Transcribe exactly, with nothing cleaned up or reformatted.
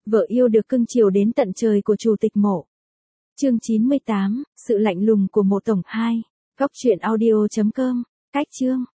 Vợ yêu được cưng chiều đến tận trời của chủ tịch Mộ. Chương chín mươi tám, sự lạnh lùng của Mộ Tổng hai. Góc truyện audio chấm com. Cách chương.